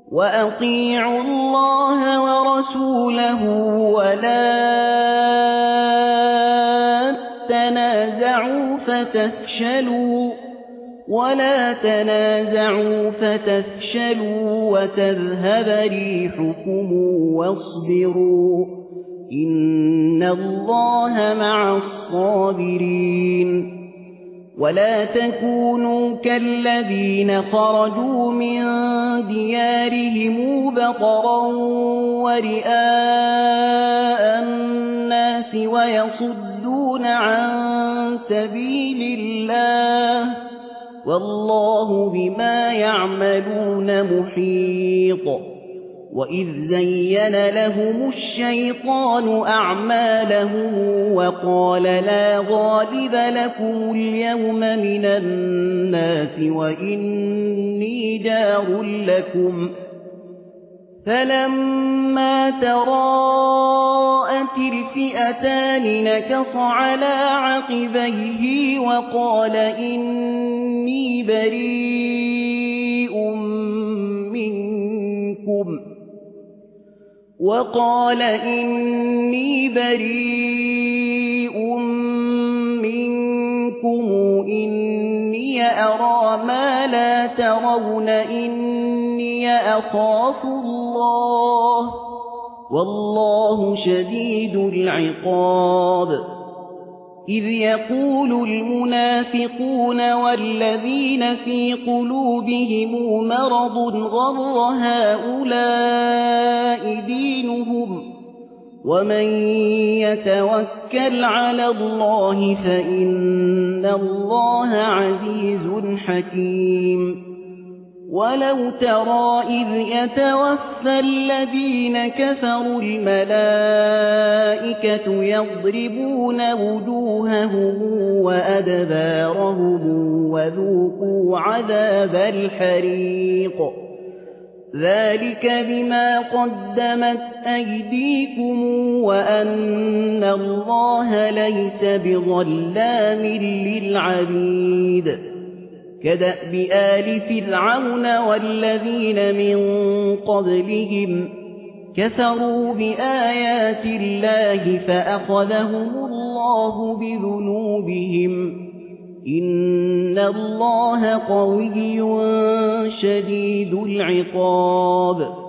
وأطيعوا الله ورسوله ولا تنازعوا فتفشلوا وتذهب ريحكم واصبروا إن الله مع الصابرين. ولا تكونوا كالذين خرجوا من ديارهم بطرا ورئاء الناس ويصدون عن سبيل الله والله بما يعملون محيط. وإذ زين لهم الشيطان أعمالهم وقال لا غالب لكم اليوم من الناس وإني جار لكم فلما تراءت الفئتان نكص على عقبيه وقال إني بريء منكم إني أرى ما لا ترون إني أخاف الله والله شديد العقاب. إذ يقول المنافقون والذين في قلوبهم مرض غر هؤلاء دينهم ومن يتوكل على الله فإن الله عزيز حكيم. ولو ترى إذ يتوفى الذين كفروا الملائكة يضربون وجوههم وأدبارهم وذوقوا عذاب الحريق ذلك بما قدمت أيديكم وأن الله ليس بظلام للعبيد. كدأب آل فرعون والذين من قبلهم كفروا بآيات الله فأخذهم الله بذنوبهم إن الله قوي شديد العقاب.